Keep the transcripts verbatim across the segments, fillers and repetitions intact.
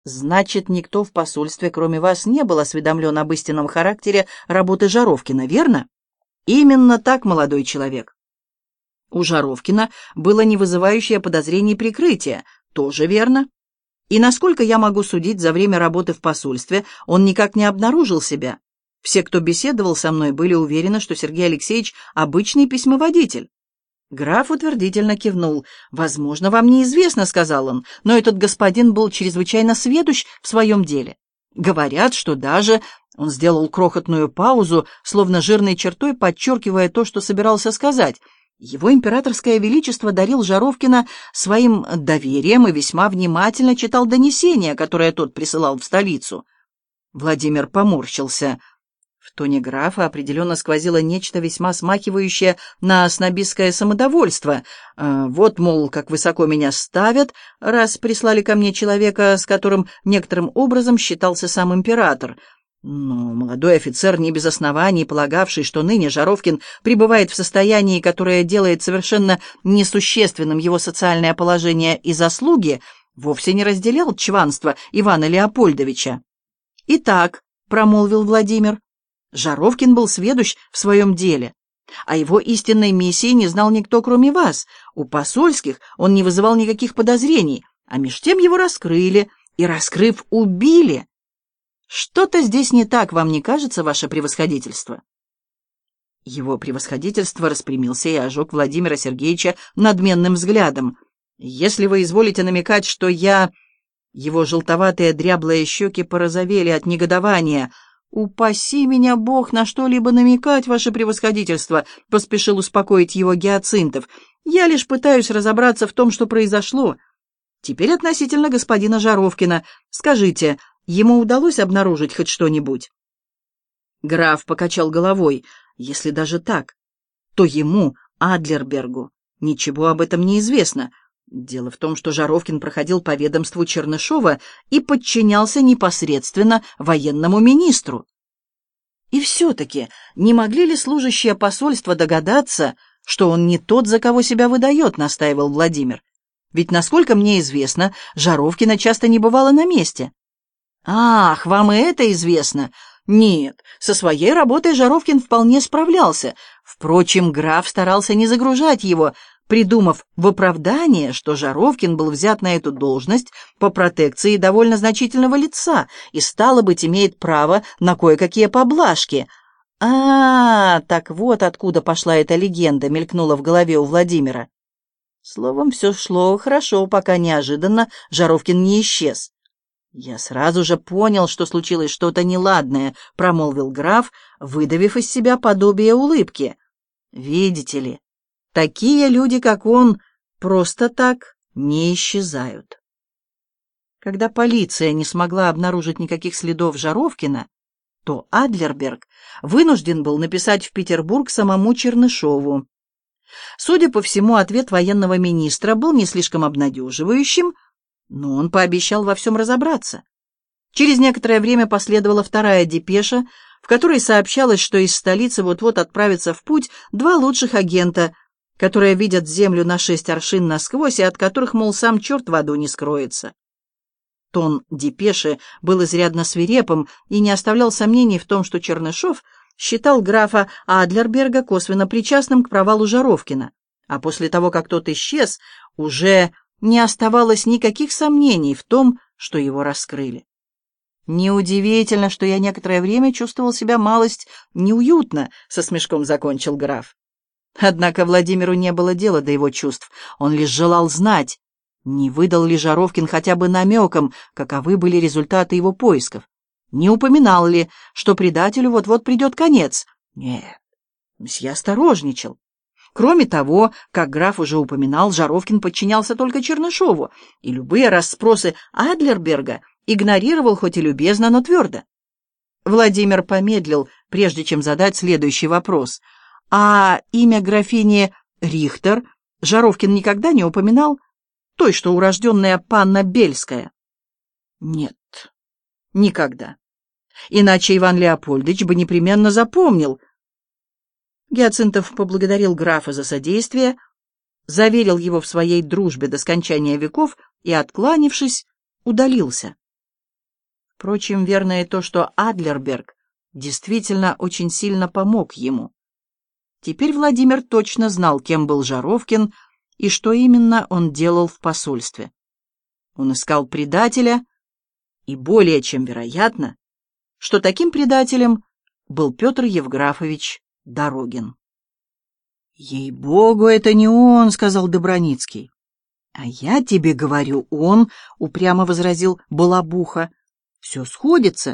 Значит, никто в посольстве, кроме вас, не был осведомлен об истинном характере работы Жаровкина, верно? Именно так, молодой человек. У Жаровкина было не вызывающее подозрений прикрытие, тоже верно. И, насколько я могу судить, за время работы в посольстве он никак не обнаружил себя. Все, кто беседовал со мной, были уверены, что Сергей Алексеевич – обычный письмоводитель. Граф утвердительно кивнул. «Возможно, вам неизвестно, — сказал он, — но этот господин был чрезвычайно сведущ в своем деле. Говорят, что даже...» Он сделал крохотную паузу, словно жирной чертой подчеркивая то, что собирался сказать. Его императорское величество дарил Жаровкина своим доверием и весьма внимательно читал донесения, которые тот присылал в столицу. Владимир поморщился. В тоне графа определенно сквозило нечто весьма смахивающее на снобистское самодовольство. Вот, мол, как высоко меня ставят, раз прислали ко мне человека, с которым некоторым образом считался сам император. Но молодой офицер, не без оснований полагавший, что ныне Жаровкин пребывает в состоянии, которое делает совершенно несущественным его социальное положение и заслуги, вовсе не разделял чванство Ивана Леопольдовича. «Итак», — промолвил Владимир, — «Жаровкин был сведущ в своем деле. О его истинной миссии не знал никто, кроме вас. У посольских он не вызывал никаких подозрений, а меж тем его раскрыли, и, раскрыв, убили. Что-то здесь не так, вам не кажется, ваше превосходительство?» Его превосходительство распрямился и ожег Владимира Сергеевича надменным взглядом. «Если вы изволите намекать, что я...» Его желтоватые дряблые щеки порозовели от негодования. «Упаси меня, Бог, на что-либо намекать, ваше превосходительство», — поспешил успокоить его Гиацинтов. «Я лишь пытаюсь разобраться в том, что произошло. Теперь относительно господина Жаровкина. Скажите, ему удалось обнаружить хоть что-нибудь?» Граф покачал головой. «Если даже так, то ему, Адлербергу, ничего об этом не известно. Дело в том, что Жаровкин проходил по ведомству Чернышова и подчинялся непосредственно военному министру. И все-таки не могли ли служащие посольства догадаться, что он не тот, за кого себя выдает?» — настаивал Владимир. «Ведь, насколько мне известно, Жаровкина часто не бывало на месте». «Ах, вам и это известно?» «Нет, со своей работой Жаровкин вполне справлялся. Впрочем, граф старался не загружать его, придумав в оправдание, что Жаровкин был взят на эту должность по протекции довольно значительного лица и, стало быть, имеет право на кое-какие поблажки». «А, так вот откуда пошла эта легенда», — мелькнула в голове у Владимира. Словом, все шло хорошо, пока неожиданно Жаровкин не исчез. «Я сразу же понял, что случилось что-то неладное», — промолвил граф, выдавив из себя подобие улыбки. «Видите ли, такие люди, как он, просто так не исчезают». Когда полиция не смогла обнаружить никаких следов Жаровкина, то Адлерберг вынужден был написать в Петербург самому Чернышову. Судя по всему, ответ военного министра был не слишком обнадеживающим, но он пообещал во всем разобраться. Через некоторое время последовала вторая депеша, в которой сообщалось, что из столицы вот-вот отправятся в путь два лучших агента, которые видят землю на шесть аршин насквозь и от которых, мол, сам черт в аду не скроется. Тон депеши был изрядно свирепым и не оставлял сомнений в том, что Чернышов считал графа Адлерберга косвенно причастным к провалу Жаровкина, а после того, как тот исчез, уже не оставалось никаких сомнений в том, что его раскрыли. «Неудивительно, что я некоторое время чувствовал себя малость неуютно», — со смешком закончил граф. Однако Владимиру не было дела до его чувств, он лишь желал знать, не выдал ли Жаровкин хотя бы намеком, каковы были результаты его поисков, не упоминал ли, что предателю вот-вот придет конец. Нет, мсье осторожничал. Кроме того, как граф уже упоминал, Жаровкин подчинялся только Чернышову, и любые расспросы Адлерберга игнорировал хоть и любезно, но твердо. Владимир помедлил, прежде чем задать следующий вопрос. «А имя графини Рихтер Жаровкин никогда не упоминал? Той, что урожденная панна Бельская?» «Нет, никогда. Иначе Иван Леопольдович бы непременно запомнил». Гиацинтов поблагодарил графа за содействие, заверил его в своей дружбе до скончания веков и, откланившись, удалился. Впрочем, верно и то, что Адлерберг действительно очень сильно помог ему. Теперь Владимир точно знал, кем был Жаровкин и что именно он делал в посольстве. Он искал предателя, и более чем вероятно, что таким предателем был Петр Евграфович Дорогин. «Ей-богу, это не он», — сказал Добраницкий. «А я тебе говорю, он», — упрямо возразил Балабуха. «Все сходится».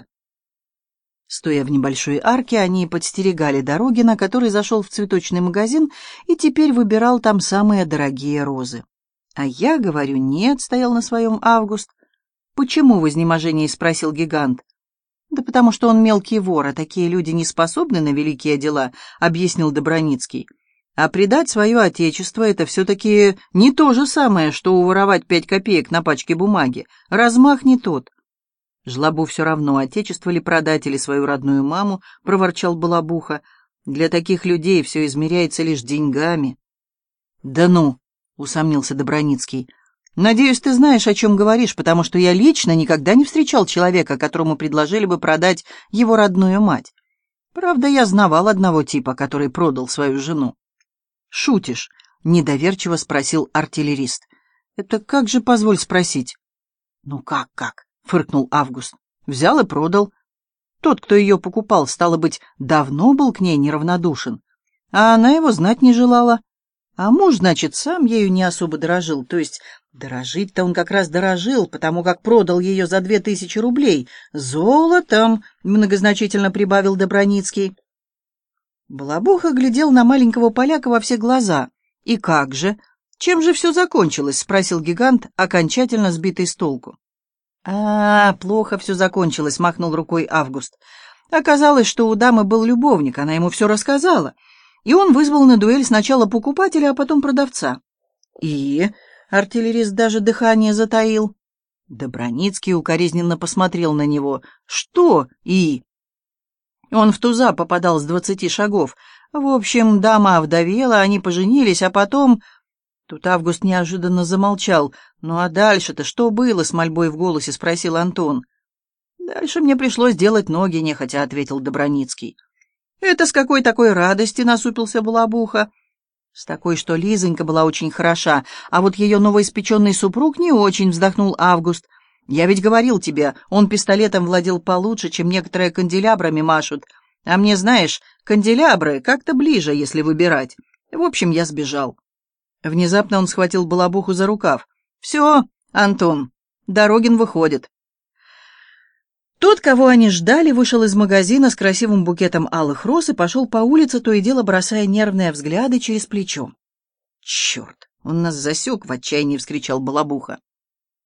Стоя в небольшой арке, они подстерегали Дорогина, который зашел в цветочный магазин и теперь выбирал там самые дорогие розы. «А я говорю, нет», — стоял на своем Август. «Почему?» — в изнеможении спросил гигант. «Да потому что он мелкий вор, а такие люди не способны на великие дела», — объяснил Добраницкий. «А предать свое отечество — это все-таки не то же самое, что уворовать пять копеек на пачке бумаги. Размах не тот». «Жлобу все равно, отечество ли продать или свою родную маму», — проворчал Балабуха. «Для таких людей все измеряется лишь деньгами». «Да ну», — усомнился Добраницкий. «Надеюсь, ты знаешь, о чем говоришь, потому что я лично никогда не встречал человека, которому предложили бы продать его родную мать. Правда, я знавал одного типа, который продал свою жену». «Шутишь?» — недоверчиво спросил артиллерист. «Это как же, позволь спросить?» «Ну как-как?» — фыркнул Август. «Взял и продал. Тот, кто ее покупал, стало быть, давно был к ней неравнодушен, а она его знать не желала. А муж, значит, сам ею не особо дорожил, то есть дорожить-то он как раз дорожил, потому как продал ее за две тысячи рублей. Золотом!» — многозначительно прибавил Добраницкий. Балабуха глядел на маленького поляка во все глаза. «И как же? Чем же все закончилось?» — спросил гигант, окончательно сбитый с толку. «А, плохо все закончилось», — махнул рукой Август. «Оказалось, что у дамы был любовник, она ему все рассказала, и он вызвал на дуэль сначала покупателя, а потом продавца». «И?» — артиллерист даже дыхание затаил. Добраницкий укоризненно посмотрел на него. «Что «и»?» Он в туза попадал с двадцати шагов. В общем, дама овдовела, они поженились, а потом... Тут Август неожиданно замолчал. «Ну а дальше-то что было?» — с мольбой в голосе спросил Антон. «Дальше мне пришлось делать ноги», — нехотя ответил Добраницкий. «Это с какой такой радости?» — насупился Балабуха. «С такой, что Лизонька была очень хороша, а вот ее новоиспеченный супруг не очень», — вздохнул Август. «Я ведь говорил тебе, он пистолетом владел получше, чем некоторые канделябрами машут. А мне, знаешь, канделябры как-то ближе, если выбирать. В общем, я сбежал». Внезапно он схватил Балабуху за рукав. «Все, Антон, Дорогин выходит». Тот, кого они ждали, вышел из магазина с красивым букетом алых роз и пошел по улице, то и дело бросая нервные взгляды через плечо. «Черт, он нас засек!» — в отчаянии вскричал Балабуха.